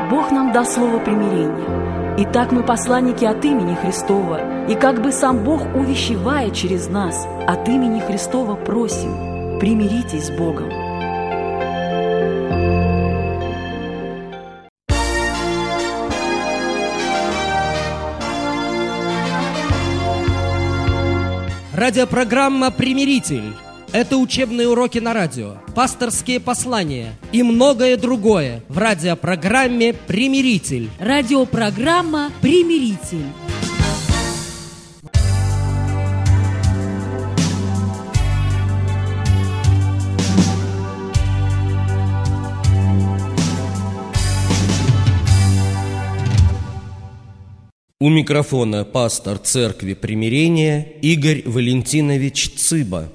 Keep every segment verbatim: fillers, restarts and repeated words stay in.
Бог нам дал слово примирения. Итак, мы посланники от имени Христова, и как бы сам Бог, увещевая через нас, от имени Христова просим: примиритесь с Богом. Радиопрограмма «Примиритель». Это учебные уроки на радио, пасторские послания и многое другое в радиопрограмме «Примиритель». Радиопрограмма «Примиритель». У микрофона пастор Церкви Примирения Игорь Валентинович Цыба.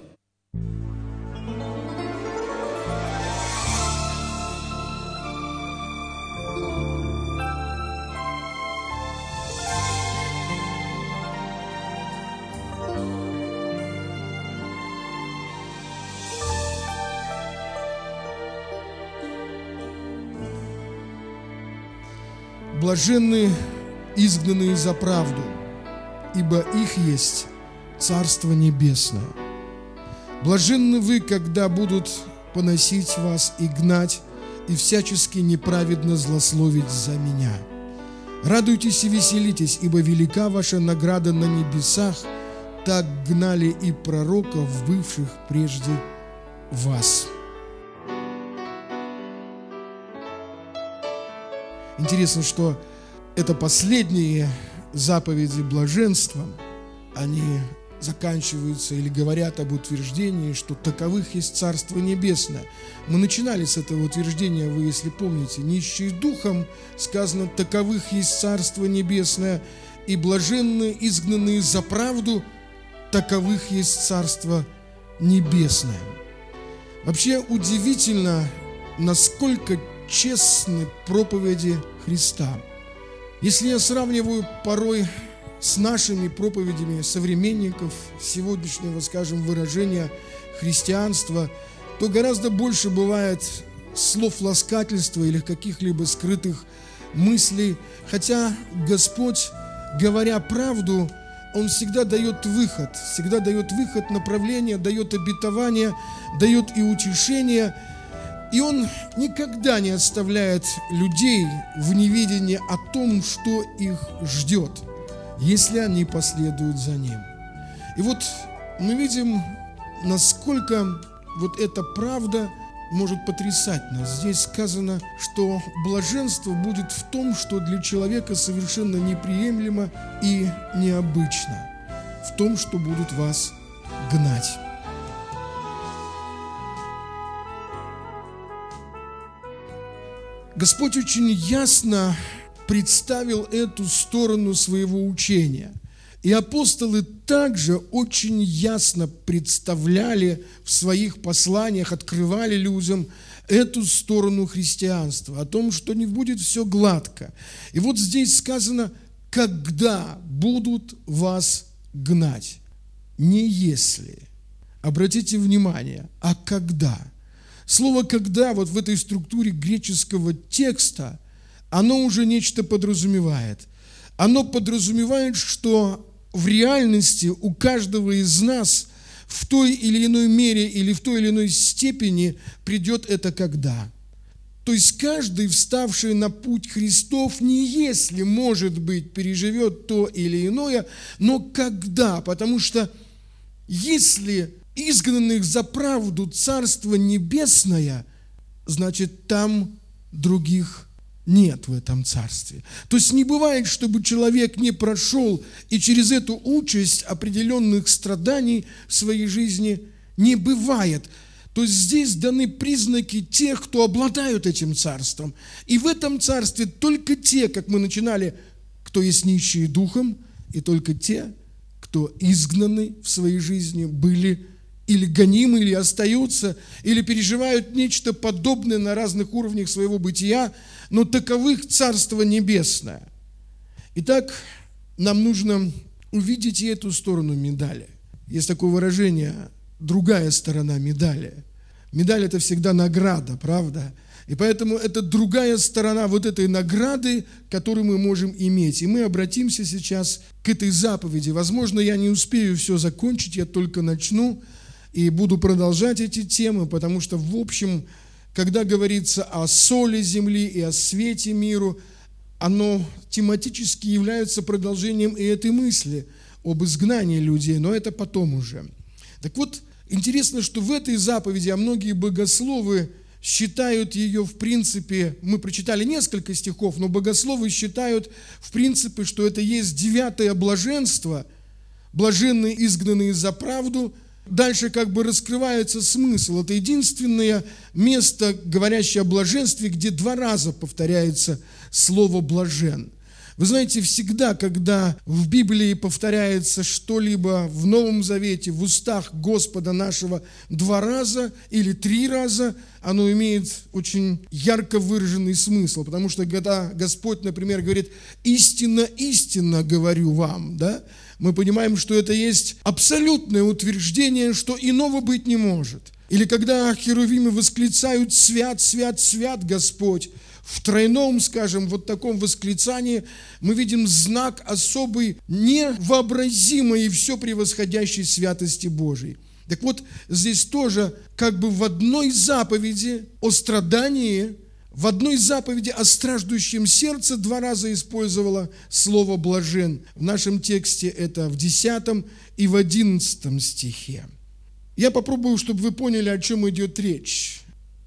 Блаженны изгнанные за правду, ибо их есть Царство Небесное. Блаженны вы, когда будут поносить вас и гнать, и всячески неправедно злословить за меня. Радуйтесь и веселитесь, ибо велика ваша награда на небесах, так гнали и пророков, бывших прежде вас. Интересно, что это последние заповеди блаженства, они заканчиваются или говорят об утверждении, что таковых есть Царство Небесное. Мы начинали с этого утверждения, вы, если помните, нищие духом, сказано, таковых есть Царство Небесное, и блаженные, изгнанные за правду, таковых есть Царство Небесное. Вообще удивительно, насколько честны проповеди Христа. Если я сравниваю порой с нашими проповедями современников сегодняшнего, скажем, выражения христианства, то гораздо больше бывает слов ласкательства или каких-либо скрытых мыслей. Хотя Господь, говоря правду, Он всегда дает выход, всегда дает выход, направление, дает обетование, дает и утешение. И Он никогда не оставляет людей в неведении о том, что их ждет, если они последуют за Ним. И вот мы видим, насколько вот эта правда может потрясать нас. Здесь сказано, что блаженство будет в том, что для человека совершенно неприемлемо и необычно, в том, что будут вас гнать. Господь очень ясно представил эту сторону своего учения. И апостолы также очень ясно представляли в своих посланиях, открывали людям эту сторону христианства, о том, что не будет все гладко. И вот здесь сказано, когда будут вас гнать. Не если. Обратите внимание, а когда. Слово «когда» вот в этой структуре греческого текста, оно уже нечто подразумевает. Оно подразумевает, что в реальности у каждого из нас в той или иной мере или в той или иной степени придет это «когда». То есть каждый, вставший на путь Христов, не если, может быть, переживет то или иное, но когда. Потому что если изгнанных за правду Царство Небесное, значит, там других нет в этом царстве. То есть не бывает, чтобы человек не прошел и через эту участь определенных страданий в своей жизни не бывает. То есть здесь даны признаки тех, кто обладают этим царством. И в этом царстве только те, как мы начинали, кто есть нищие духом, и только те, кто изгнаны в своей жизни, были или гонимы, или остаются, или переживают нечто подобное на разных уровнях своего бытия, но таковых Царство Небесное. Итак, нам нужно увидеть и эту сторону медали. Есть такое выражение «другая сторона медали». Медаль – это всегда награда, правда? И поэтому это другая сторона вот этой награды, которую мы можем иметь. И мы обратимся сейчас к этой заповеди. Возможно, я не успею все закончить, я только начну и буду продолжать эти темы, потому что, в общем, когда говорится о соли земли и о свете миру, оно тематически является продолжением и этой мысли об изгнании людей, но это потом уже. Так вот, интересно, что в этой заповеди, а многие богословы считают ее, в принципе, мы прочитали несколько стихов, но богословы считают, в принципе, что это есть девятое блаженство, блаженные, изгнанные за правду. Дальше как бы раскрывается смысл. Это единственное место, говорящее о блаженстве, где два раза повторяется слово «блажен». Вы знаете, всегда, когда в Библии повторяется что-либо в Новом Завете, в устах Господа нашего два раза или три раза, оно имеет очень ярко выраженный смысл. Потому что когда Господь, например, говорит «истинно, истинно говорю вам», да, мы понимаем, что это есть абсолютное утверждение, что иного быть не может. Или когда херувимы восклицают «свят, свят, свят Господь», в тройном, скажем, вот таком восклицании мы видим знак особой, невообразимой и все превосходящей святости Божией. Так вот, здесь тоже как бы в одной заповеди о страдании, в одной заповеди о страждущем сердце два раза использовала слово «блажен». В нашем тексте это в десятом и в одиннадцатом стихе. Я попробую, чтобы вы поняли, о чем идет речь.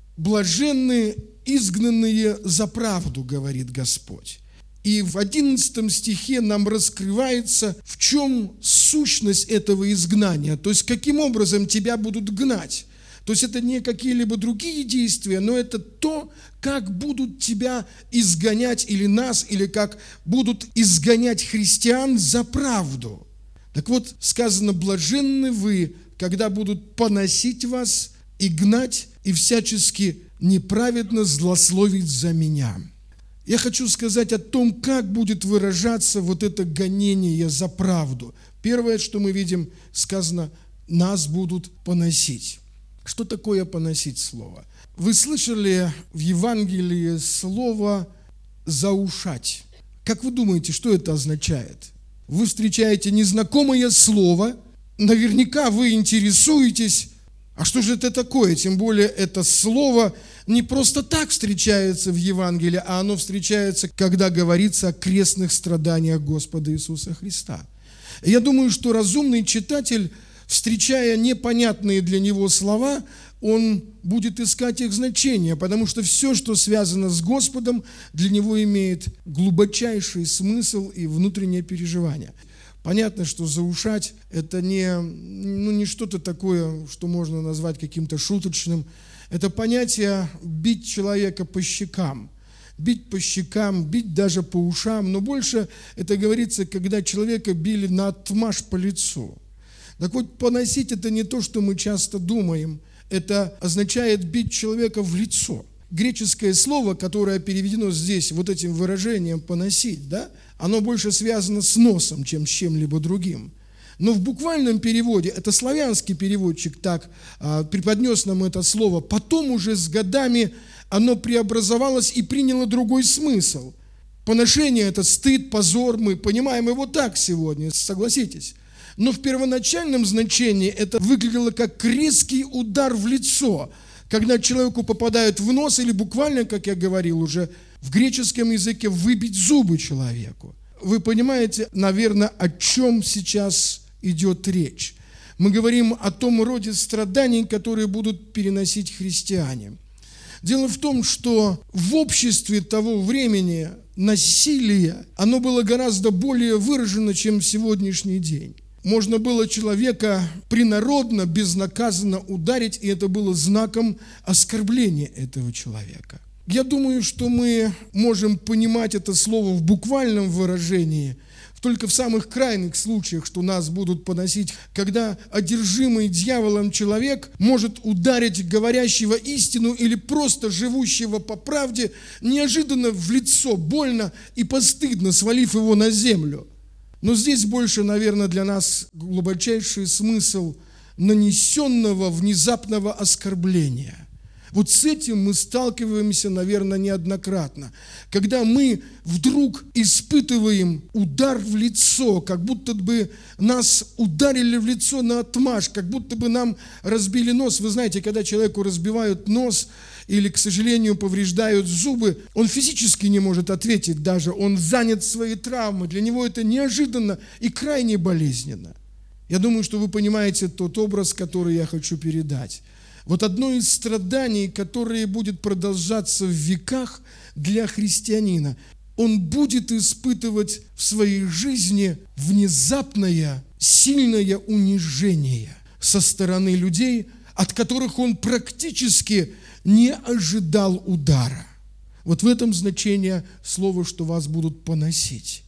«Блаженны изгнанные за правду», говорит Господь. И в одиннадцатом стихе нам раскрывается, в чем сущность этого изгнания, то есть каким образом тебя будут гнать. То есть это не какие-либо другие действия, но это то, как будут тебя изгонять или нас, или как будут изгонять христиан за правду. Так вот, сказано: «Блаженны вы, когда будут поносить вас и гнать, и всячески неправедно злословить за меня». Я хочу сказать о том, как будет выражаться вот это гонение за правду. Первое, что мы видим, сказано: нас будут поносить. Что такое поносить слово? Вы слышали в Евангелии слово «заушать». Как вы думаете, что это означает? Вы встречаете незнакомое слово, наверняка вы интересуетесь, а что же это такое? Тем более это слово не просто так встречается в Евангелии, а оно встречается, когда говорится о крестных страданиях Господа Иисуса Христа. Я думаю, что разумный читатель, встречая непонятные для него слова, он будет искать их значение, потому что все, что связано с Господом, для него имеет глубочайший смысл и внутреннее переживание. Понятно, что заушать – это не, ну, не что-то такое, что можно назвать каким-то шуточным. Это понятие бить человека по щекам. Бить по щекам, бить даже по ушам. Но больше это говорится, когда человека били наотмашь по лицу. Так вот, поносить – это не то, что мы часто думаем. Это означает бить человека в лицо. Греческое слово, которое переведено здесь вот этим выражением «поносить», да, оно больше связано с носом, чем с чем-либо другим. Но в буквальном переводе, это славянский переводчик так а, преподнес нам это слово, потом уже с годами оно преобразовалось и приняло другой смысл. Поношение – это стыд, позор, мы понимаем его так сегодня, согласитесь. Но в первоначальном значении это выглядело как резкий удар в лицо, когда человеку попадают в нос, или буквально, как я говорил уже, в греческом языке выбить зубы человеку. Вы понимаете, наверное, о чем сейчас идет речь. Мы говорим о том роде страданий, которые будут переносить христиане. Дело в том, что в обществе того времени насилие, оно было гораздо более выражено, чем в сегодняшний день. Можно было человека принародно, безнаказанно ударить, и это было знаком оскорбления этого человека. Я думаю, что мы можем понимать это слово в буквальном выражении только в самых крайних случаях, что нас будут поносить, когда одержимый дьяволом человек может ударить говорящего истину или просто живущего по правде неожиданно в лицо, больно и постыдно, свалив его на землю. Но здесь больше, наверное, для нас глубочайший смысл нанесенного внезапного оскорбления. Вот с этим мы сталкиваемся, наверное, неоднократно. Когда мы вдруг испытываем удар в лицо, как будто бы нас ударили в лицо наотмашь, как будто бы нам разбили нос. Вы знаете, когда человеку разбивают нос или, к сожалению, повреждают зубы, он физически не может ответить даже, он занят своей травмой. Для него это неожиданно и крайне болезненно. Я думаю, что вы понимаете тот образ, который я хочу передать. Вот одно из страданий, которое будет продолжаться в веках для христианина, он будет испытывать в своей жизни внезапное, сильное унижение со стороны людей, от которых он практически не ожидал удара. Вот в этом значение слова, что вас будут поносить.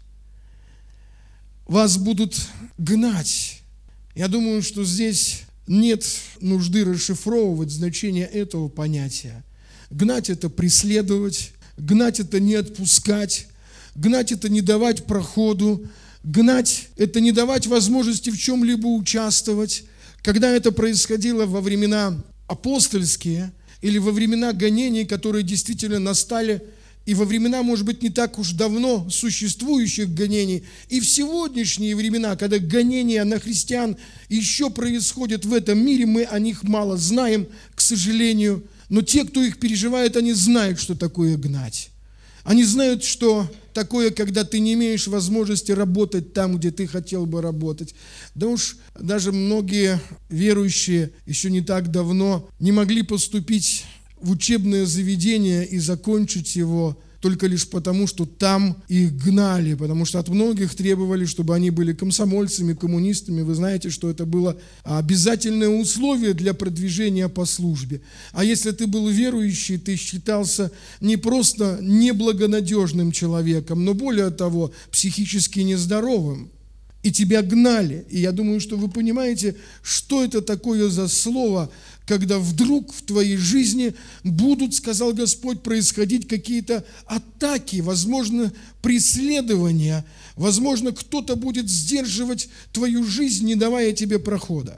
Вас будут гнать. Я думаю, что здесь нет нужды расшифровывать значение этого понятия. Гнать – это преследовать, гнать – это не отпускать, гнать – это не давать проходу, гнать – это не давать возможности в чем-либо участвовать. Когда это происходило во времена апостольские или во времена гонений, которые действительно настали, и во времена, может быть, не так уж давно существующих гонений, и в сегодняшние времена, когда гонения на христиан еще происходят в этом мире, мы о них мало знаем, к сожалению, но те, кто их переживает, они знают, что такое гнать. Они знают, что такое, когда ты не имеешь возможности работать там, где ты хотел бы работать. Да уж даже многие верующие еще не так давно не могли поступить в учебное заведение и закончить его только лишь потому, что там их гнали, потому что от многих требовали, чтобы они были комсомольцами, коммунистами. Вы знаете, что это было обязательное условие для продвижения по службе. А если ты был верующий, ты считался не просто неблагонадежным человеком, но более того, психически нездоровым. И тебя гнали. И я думаю, что вы понимаете, что это такое за слово, когда вдруг в твоей жизни будут, сказал Господь, происходить какие-то атаки, возможно, преследования, возможно, кто-то будет сдерживать твою жизнь, не давая тебе прохода.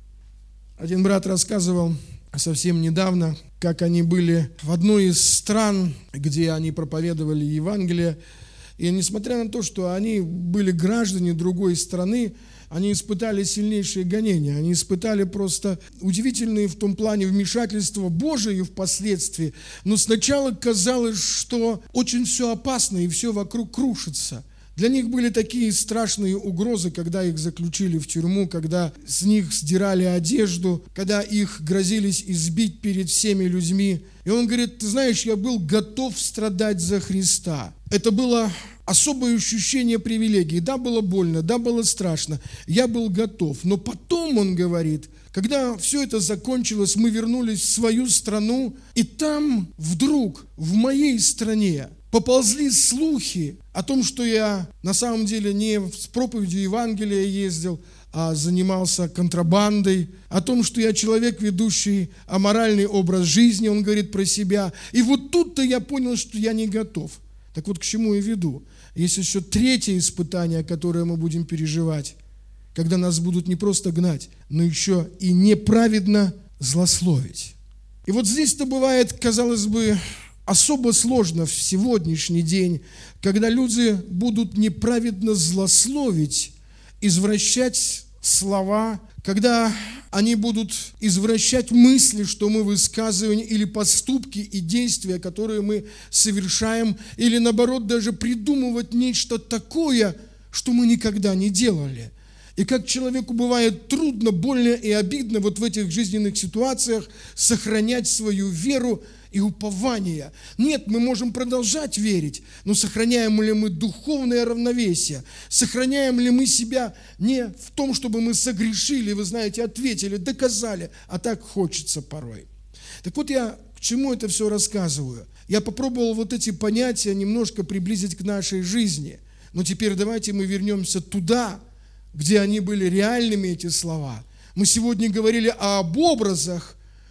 Один брат рассказывал совсем недавно, как они были в одной из стран, где они проповедовали Евангелие. И несмотря на то, что они были граждане другой страны, они испытали сильнейшие гонения. Они испытали просто удивительные в том плане вмешательства Божие впоследствии. Но сначала казалось, что очень все опасно и все вокруг крушится. Для них были такие страшные угрозы, когда их заключили в тюрьму, когда с них сдирали одежду, когда их грозились избить перед всеми людьми. И он говорит, ты знаешь, я был готов страдать за Христа. Это было особое ощущение привилегии. Да, было больно, да, было страшно. Я был готов. Но потом, он говорит, когда все это закончилось, мы вернулись в свою страну, и там вдруг в моей стране поползли слухи о том, что я на самом деле не с проповедью Евангелия ездил, а занимался контрабандой, о том, что я человек, ведущий аморальный образ жизни, он говорит про себя. И вот тут-то я понял, что я не готов. Так вот, к чему я веду? Есть еще третье испытание, которое мы будем переживать, когда нас будут не просто гнать, но еще и неправедно злословить. И вот здесь-то бывает, казалось бы, особо сложно в сегодняшний день, когда люди будут неправедно злословить, извращать слова, когда они будут извращать мысли, что мы высказываем, или поступки и действия, которые мы совершаем, или наоборот даже придумывать нечто такое, что мы никогда не делали. И как человеку бывает трудно, больно и обидно вот в этих жизненных ситуациях сохранять свою веру и упование. Нет, мы можем продолжать верить, но сохраняем ли мы духовное равновесие? Сохраняем ли мы себя не в том, чтобы мы согрешили, вы знаете, ответили, доказали, а так хочется порой. Так вот я к чему это все рассказываю? Я попробовал вот эти понятия немножко приблизить к нашей жизни, но теперь давайте мы вернемся туда, где они были реальными, эти слова. Мы сегодня говорили об образах,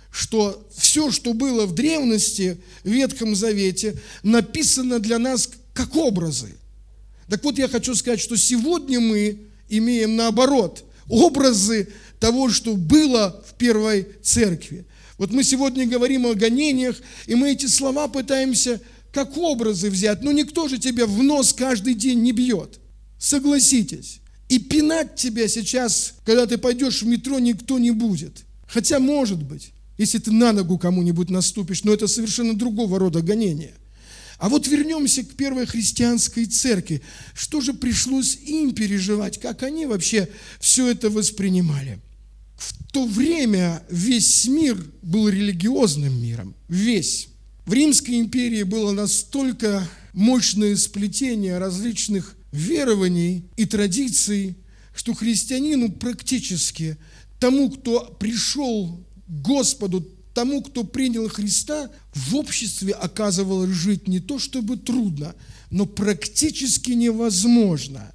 что все, что было в древности, в Ветхом Завете, написано для нас как образы. Так вот, я хочу сказать, что сегодня мы имеем наоборот образы того, что было в первой церкви. Вот мы сегодня говорим о гонениях, и мы эти слова пытаемся как образы взять. Но никто же тебя в нос каждый день не бьет. Согласитесь. И пинать тебя сейчас, когда ты пойдешь в метро, никто не будет. Хотя, может быть, если ты на ногу кому-нибудь наступишь, но это совершенно другого рода гонение. А вот вернемся к первой христианской церкви. Что же пришлось им переживать? Как они вообще все это воспринимали? В то время весь мир был религиозным миром. Весь. В Римской империи было настолько мощное сплетение различных верований и традиций, что христианину практически, тому, кто пришел к Господу, тому, кто принял Христа, в обществе оказывалось жить не то чтобы трудно, но практически невозможно.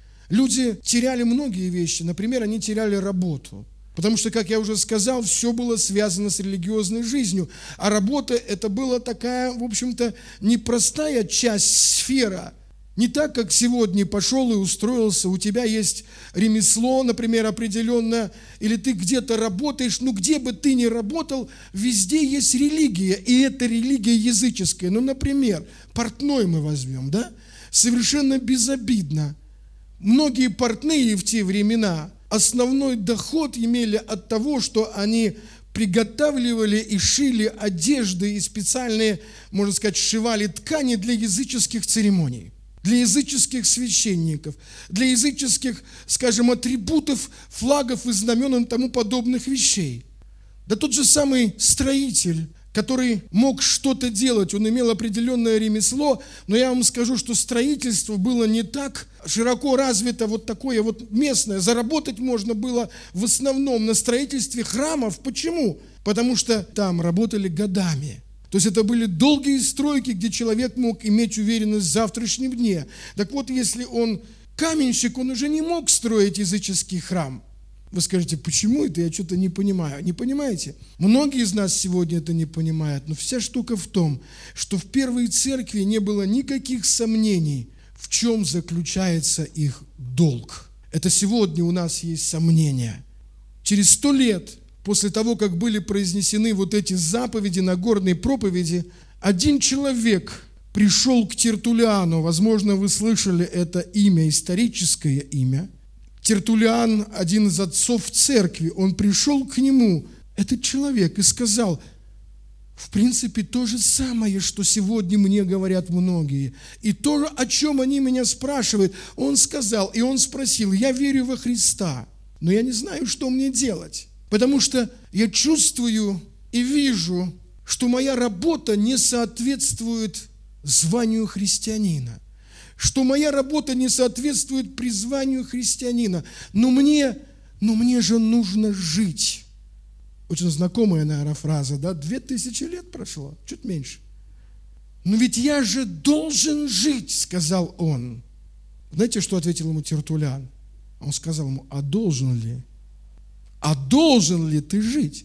Люди теряли многие вещи. Например, они теряли работу. Потому что, как я уже сказал, все было связано с религиозной жизнью. А работа – это была такая, в общем-то, непростая часть, сфера. Не так, как сегодня пошел и устроился, у тебя есть ремесло, например, определенное, или ты где-то работаешь, ну где бы ты ни работал, везде есть религия, и это религия языческая. Ну, например, портной мы возьмем, да? Совершенно безобидно. Многие портные в те времена основной доход имели от того, что они приготавливали и шили одежды и специальные, можно сказать, сшивали ткани для языческих церемоний. Для языческих священников, для языческих, скажем, атрибутов, флагов и знамен и тому подобных вещей. Да тот же самый строитель, который мог что-то делать, он имел определенное ремесло, но я вам скажу, что строительство было не так широко развито, вот такое вот местное. Заработать можно было в основном на строительстве храмов. Почему? Потому что там работали годами. То есть это были долгие стройки, где человек мог иметь уверенность в завтрашнем дне. Так вот, если он каменщик, он уже не мог строить языческий храм. Вы скажете, почему это? Я что-то не понимаю. Не понимаете? Многие из нас сегодня это не понимают, но вся штука в том, что в первой церкви не было никаких сомнений, в чем заключается их долг. Это сегодня у нас есть сомнения. Через сто лет после того, как были произнесены вот эти заповеди, Нагорной проповеди, один человек пришел к Тертуллиану. Возможно, вы слышали это имя, историческое имя. Тертуллиан, один из отцов церкви, он пришел к нему, этот человек, и сказал, в принципе, то же самое, что сегодня мне говорят многие. И то, о чем они меня спрашивают, он сказал, и он спросил, я верю во Христа, но я не знаю, что мне делать. Потому что я чувствую и вижу, что моя работа не соответствует званию христианина, что моя работа не соответствует призванию христианина, но мне, но мне же нужно жить. Очень знакомая, наверное, фраза, да? Две тысячи лет прошло, чуть меньше. Но ведь я же должен жить, сказал он. Знаете, что ответил ему Тертуллиан? Он сказал ему, а должен ли? А должен ли ты жить?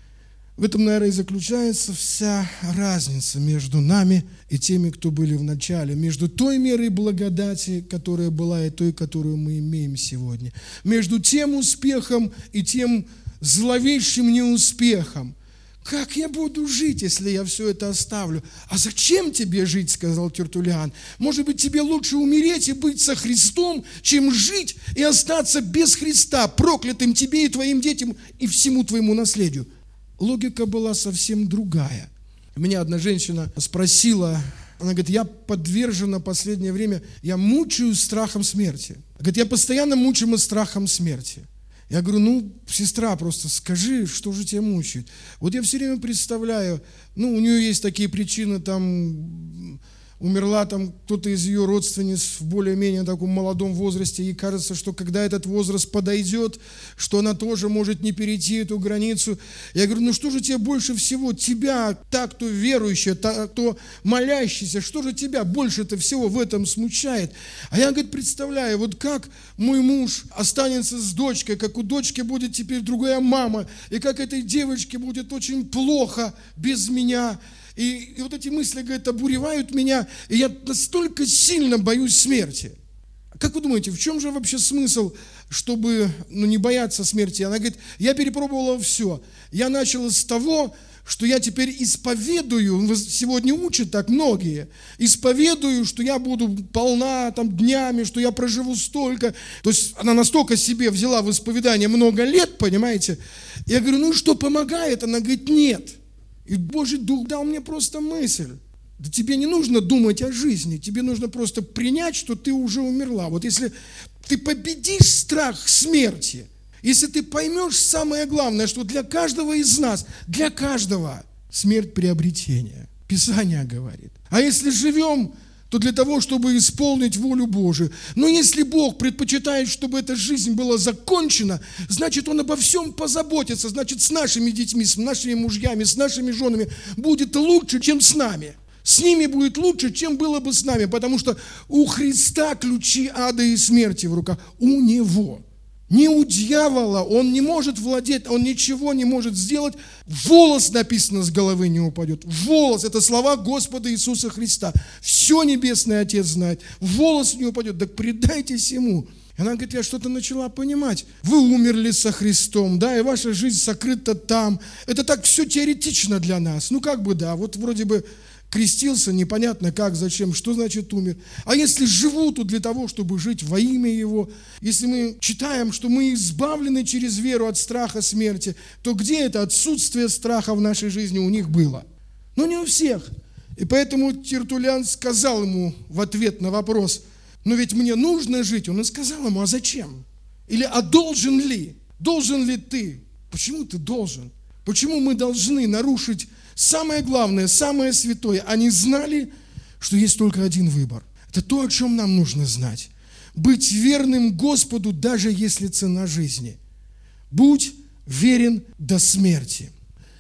В этом, наверное, и заключается вся разница между нами и теми, кто были в начале, между той мерой благодати, которая была, и той, которую мы имеем сегодня, между тем успехом и тем зловещим неуспехом. Как я буду жить, если я все это оставлю? А зачем тебе жить, сказал Тертуллиан. Может быть, тебе лучше умереть и быть со Христом, чем жить и остаться без Христа, проклятым тебе и твоим детям и всему твоему наследию. Логика была совсем другая. Меня одна женщина спросила, она говорит, я подвержена в последнее время, я мучаюсь страхом смерти. Говорит, я постоянно мучаема страхом смерти. Я говорю, ну, сестра, просто скажи, что же тебя мучает. Вот я все время представляю, ну, у нее есть такие причины, там, умерла там кто-то из ее родственниц в более-менее таком молодом возрасте, ей кажется, что когда этот возраст подойдет, что она тоже может не перейти эту границу. Я говорю, ну, что же тебе больше всего, тебя, та, кто верующая, та, кто молящийся, что же тебя больше-то всего в этом смущает? А я, говорит, представляю, вот как мой муж останется с дочкой, как у дочки будет теперь другая мама, и как этой девочке будет очень плохо без меня. И, и вот эти мысли, говорит, обуревают меня, и я настолько сильно боюсь смерти. Как вы думаете, в чем же вообще смысл, чтобы ну, не бояться смерти? Она говорит, я перепробовала все. Я начала с того, что я теперь исповедую, сегодня учат так многие, исповедую, что я буду полна там днями, что я проживу столько. То есть она настолько себе взяла в исповедание много лет, понимаете. Я говорю, ну что помогает? Она говорит, нет. И Божий Дух дал мне просто мысль. Да тебе не нужно думать о жизни, тебе нужно просто принять, что ты уже умерла. Вот если ты победишь страх смерти, если ты поймешь самое главное, что для каждого из нас, для каждого смерть приобретение. Писание говорит. А если живем, то для того, чтобы исполнить волю Божию. Но если Бог предпочитает, чтобы эта жизнь была закончена, значит, Он обо всем позаботится. Значит, с нашими детьми, с нашими мужьями, с нашими женами будет лучше, чем с нами. С ними будет лучше, чем было бы с нами, потому что у Христа ключи ада и смерти в руках. У Него. Не у дьявола, он не может владеть, он ничего не может сделать. Волос, написано, с головы не упадет. Волос, это слова Господа Иисуса Христа. Все Небесный Отец знает. Волос не упадет, так предайтесь Ему. Она говорит, я что-то начала понимать. Вы умерли со Христом, да, и ваша жизнь сокрыта там. Это так все теоретично для нас. Ну как бы да, вот вроде бы крестился, непонятно как, зачем, что значит умер. А если живу, то для того, чтобы жить во имя Его. Если мы читаем, что мы избавлены через веру от страха смерти, то где это отсутствие страха в нашей жизни у них было? Но не у всех. И поэтому Тертуллиан сказал ему в ответ на вопрос, но ведь мне нужно жить. Он и сказал ему, а зачем? Или, а должен ли? Должен ли ты? Почему ты должен? Почему мы должны нарушить самое главное, самое святое? Они знали, что есть только один выбор. Это то, о чем нам нужно знать. Быть верным Господу, даже если цена жизни. Будь верен до смерти.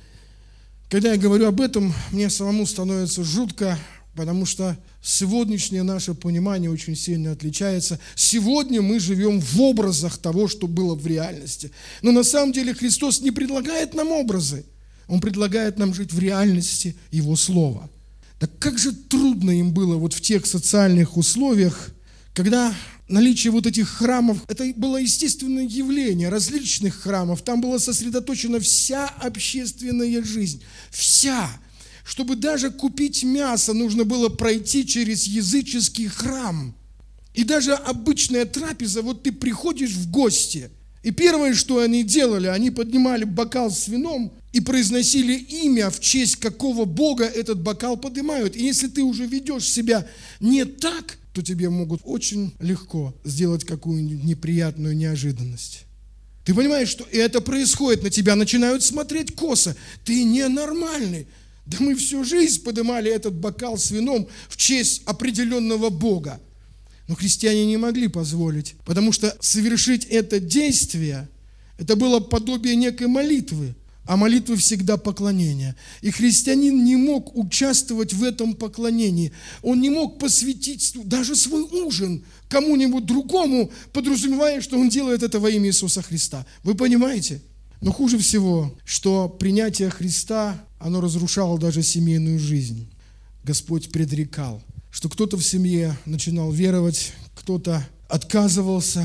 Когда я говорю об этом, мне самому становится жутко, потому что сегодняшнее наше понимание очень сильно отличается. Сегодня мы живем в образах того, что было в реальности. Но на самом деле Христос не предлагает нам образы. Он предлагает нам жить в реальности Его Слова. Так как же трудно им было вот в тех социальных условиях, когда наличие вот этих храмов, это было естественное явление различных храмов, там была сосредоточена вся общественная жизнь, вся. Чтобы даже купить мясо, нужно было пройти через языческий храм. И даже обычная трапеза, вот ты приходишь в гости, и первое, что они делали, они поднимали бокал с вином и произносили имя, в честь какого Бога этот бокал поднимают. И если ты уже ведешь себя не так, то тебе могут очень легко сделать какую-нибудь неприятную неожиданность. Ты понимаешь, что это происходит, на тебя начинают смотреть косо. Ты ненормальный. Да мы всю жизнь поднимали этот бокал с вином в честь определенного Бога. Но христиане не могли позволить, потому что совершить это действие, это было подобие некой молитвы, а молитвы всегда поклонение. И христианин не мог участвовать в этом поклонении. Он не мог посвятить даже свой ужин кому-нибудь другому, подразумевая, что он делает это во имя Иисуса Христа. Вы понимаете? Но хуже всего, что принятие Христа, оно разрушало даже семейную жизнь. Господь предрекал, что кто-то в семье начинал веровать, кто-то отказывался,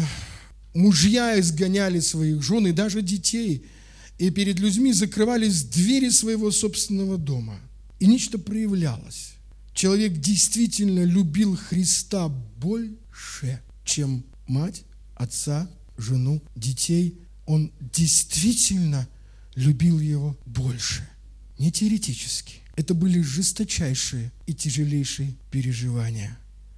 мужья изгоняли своих жен и даже детей, и перед людьми закрывались двери своего собственного дома. И нечто проявлялось. Человек действительно любил Христа больше, чем мать, отца, жену, детей. Он действительно любил Его больше. Не теоретически. Это были жесточайшие и тяжелейшие переживания.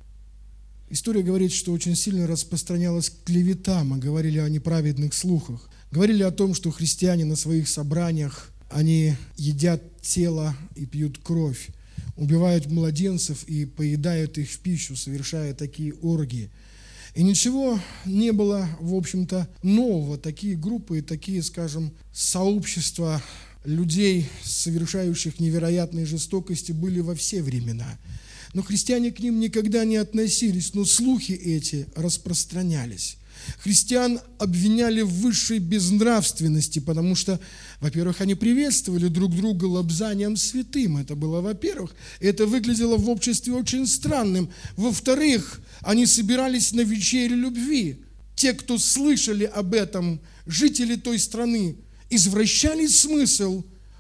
История говорит, что очень сильно распространялась клевета. Мы говорили о неправедных слухах. Говорили о том, что христиане на своих собраниях, они едят тело и пьют кровь, убивают младенцев и поедают их в пищу, совершая такие оргии. И ничего не было, в общем-то, нового. Такие группы, такие, скажем, сообщества людей, совершающих невероятные жестокости, были во все времена. Но христиане к ним никогда не относились, но слухи эти распространялись. Христиан обвиняли в высшей безнравственности, потому что, во-первых, они приветствовали друг друга лобзанием святым. Это было, во-первых. Это выглядело в обществе очень странным. Во-вторых, они собирались на вечере любви. Те, кто слышали об этом, жители той страны, извращали смысл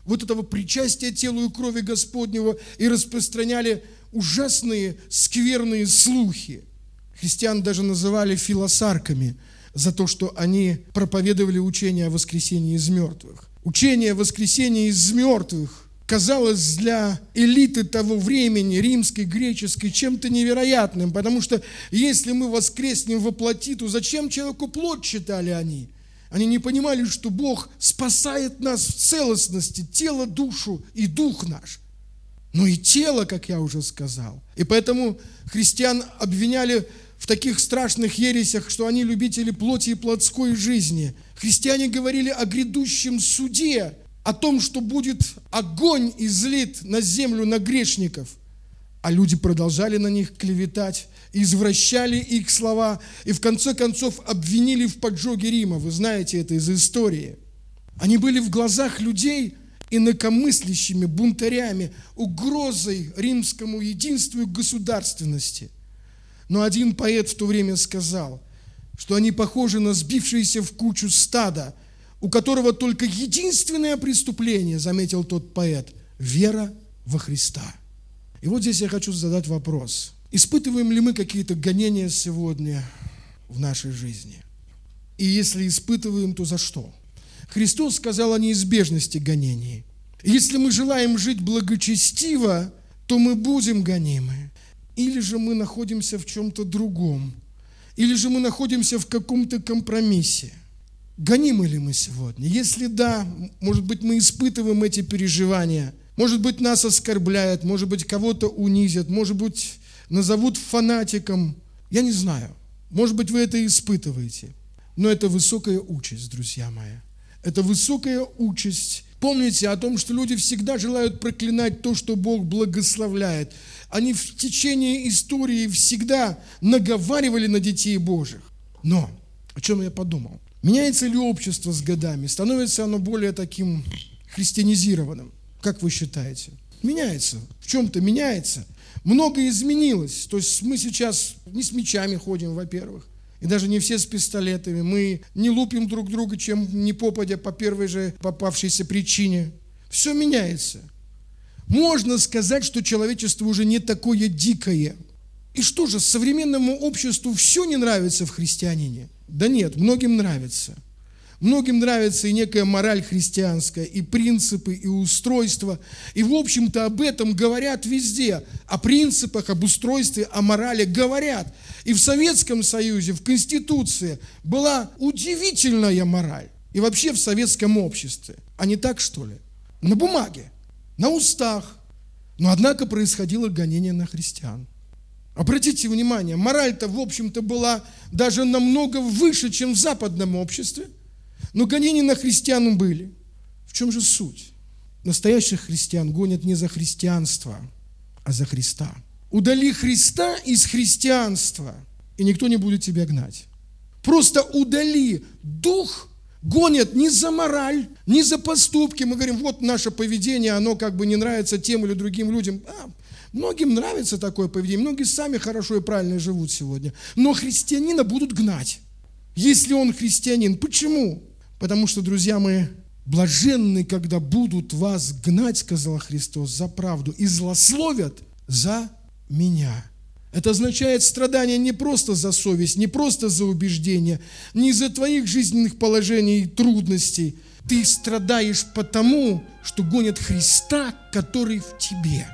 вот этого причастия телу и крови Господнего и распространяли ужасные, скверные слухи. Христиан даже называли филосарками за то, что они проповедовали учение о воскресении из мертвых. Учение о воскресении из мертвых казалось для элиты того времени, римской, греческой, чем-то невероятным, потому что если мы воскреснем во плоти, то зачем человеку плоть, читали они? Они не понимали, что Бог спасает нас в целостности, тело, душу и дух наш. Но и тело, как я уже сказал. И поэтому христиан обвиняли в таких страшных ересях, что они любители плоти и плотской жизни. Христиане говорили о грядущем суде, о том, что будет огонь излит на землю, на грешников. А люди продолжали на них клеветать, извращали их слова и в конце концов обвинили в поджоге Рима. Вы знаете это из истории. Они были в глазах людей инакомыслящими, бунтарями, угрозой римскому единству и государственности. Но один поэт в то время сказал, что они похожи на сбившиеся в кучу стада, у которого только единственное преступление, заметил тот поэт, вера во Христа. И вот здесь я хочу задать вопрос. Испытываем ли мы какие-то гонения сегодня в нашей жизни? И если испытываем, то за что? Христос сказал о неизбежности гонений. Если мы желаем жить благочестиво, то мы будем гонимы. Или же мы находимся в чем-то другом. Или же мы находимся в каком-то компромиссе. Гонимы ли мы сегодня? Если да, может быть, мы испытываем эти переживания. Может быть, нас оскорбляют, может быть, кого-то унизят, может быть, назовут фанатиком. Я не знаю. Может быть, вы это испытываете. Но это высокая участь, друзья мои. Это высокая участь. Помните о том, что люди всегда желают проклинать то, что Бог благословляет. Они в течение истории всегда наговаривали на детей Божьих. Но о чем я подумал? Меняется ли общество с годами? Становится оно более таким христианизированным? Как вы считаете? Меняется. В чем-то меняется. Многое изменилось. То есть мы сейчас не с мечами ходим, во-первых. И даже не все с пистолетами. Мы не лупим друг друга, чем не попадя по первой же попавшейся причине. Все меняется. Можно сказать, что человечество уже не такое дикое. И что же, современному обществу все не нравится в христианине? Да нет, многим нравится. Многим нравится и некая мораль христианская, и принципы, и устройства. И, в общем-то, об этом говорят везде. О принципах, об устройстве, о морали говорят. И в Советском Союзе, в Конституции была удивительная мораль. И вообще в советском обществе. А не так, что ли? На бумаге, на устах. Но, однако, происходило гонение на христиан. Обратите внимание, мораль-то, в общем-то, была даже намного выше, чем в западном обществе. Но гонения на христиан были. В чем же суть? Настоящих христиан гонят не за христианство, а за Христа. Удали Христа из христианства, и никто не будет тебя гнать. Просто удали. Дух гонят не за мораль, не за поступки. Мы говорим, вот наше поведение, оно как бы не нравится тем или другим людям. А, многим нравится такое поведение, многие сами хорошо и правильно живут сегодня. Но христианина будут гнать, если он христианин. Почему? Потому что, друзья мои, блаженны, когда будут вас гнать, сказал Христос, за правду, и злословят за меня. Это означает страдание не просто за совесть, не просто за убеждение, не из-за твоих жизненных положений и трудностей. Ты страдаешь потому, что гонят Христа, который в тебе.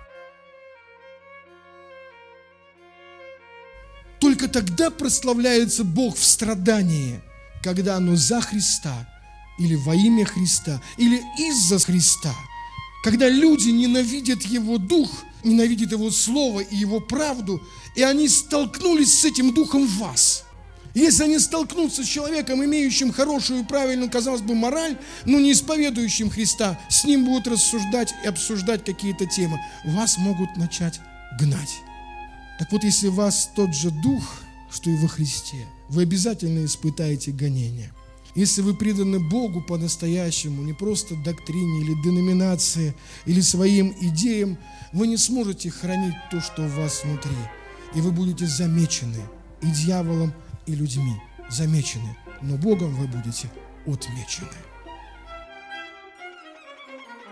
Только тогда прославляется Бог в страдании, когда оно за Христа, или во имя Христа, или из-за Христа. Когда люди ненавидят Его Дух, ненавидят Его Слово и Его правду, и они столкнулись с этим Духом в вас. Если они столкнутся с человеком, имеющим хорошую и правильную, казалось бы, мораль, но не исповедующим Христа, с ним будут рассуждать и обсуждать какие-то темы, вас могут начать гнать. Так вот, если в вас тот же Дух, что и во Христе, вы обязательно испытаете гонения. Если вы преданы Богу по-настоящему, не просто доктрине или деноминации, или своим идеям, вы не сможете хранить то, что у вас внутри. И вы будете замечены и дьяволом, и людьми. Замечены, но Богом вы будете отмечены.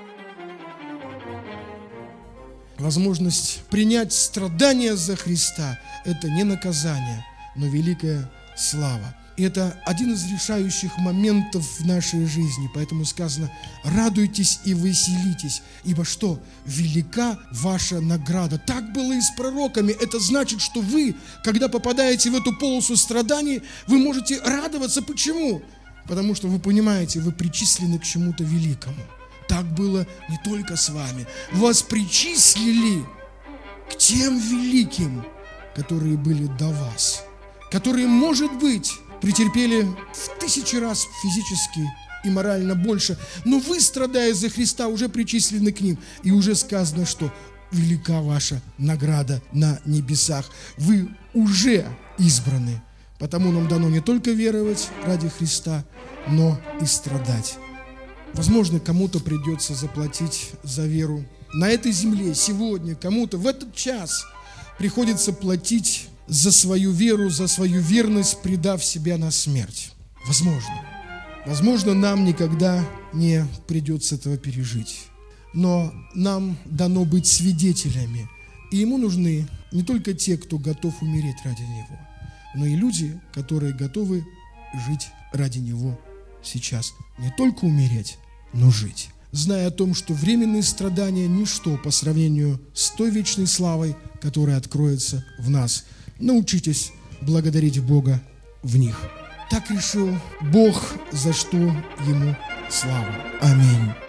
возможность принять страдания за Христа – это не наказание, но великая слава. И это один из решающих моментов в нашей жизни. Поэтому сказано: радуйтесь и веселитесь, ибо что? Велика ваша награда. Так было и с пророками. Это значит, что вы, когда попадаете в эту полосу страданий, вы можете радоваться. Почему? Потому что вы понимаете, вы причислены к чему-то великому. Так было не только с вами. Вас причислили к тем великим, которые были до вас, которые, может быть, претерпели в тысячи раз физически и морально больше, но вы, страдая за Христа, уже причислены к ним. И уже сказано, что велика ваша награда на небесах. Вы уже избраны. Потому нам дано не только веровать ради Христа, но и страдать. Возможно, кому-то придется заплатить за веру на этой земле сегодня, кому-то в этот час приходится платить за свою веру, за свою верность, предав себя на смерть. Возможно. Возможно, нам никогда не придется этого пережить. Но нам дано быть свидетелями. И ему нужны не только те, кто готов умереть ради него, но и люди, которые готовы жить ради него сейчас. Не только умереть, но жить. Зная о том, что временные страдания – ничто по сравнению с той вечной славой, которая откроется в нас. Научитесь благодарить Бога в них. Так решил Бог, за что Ему слава. Аминь.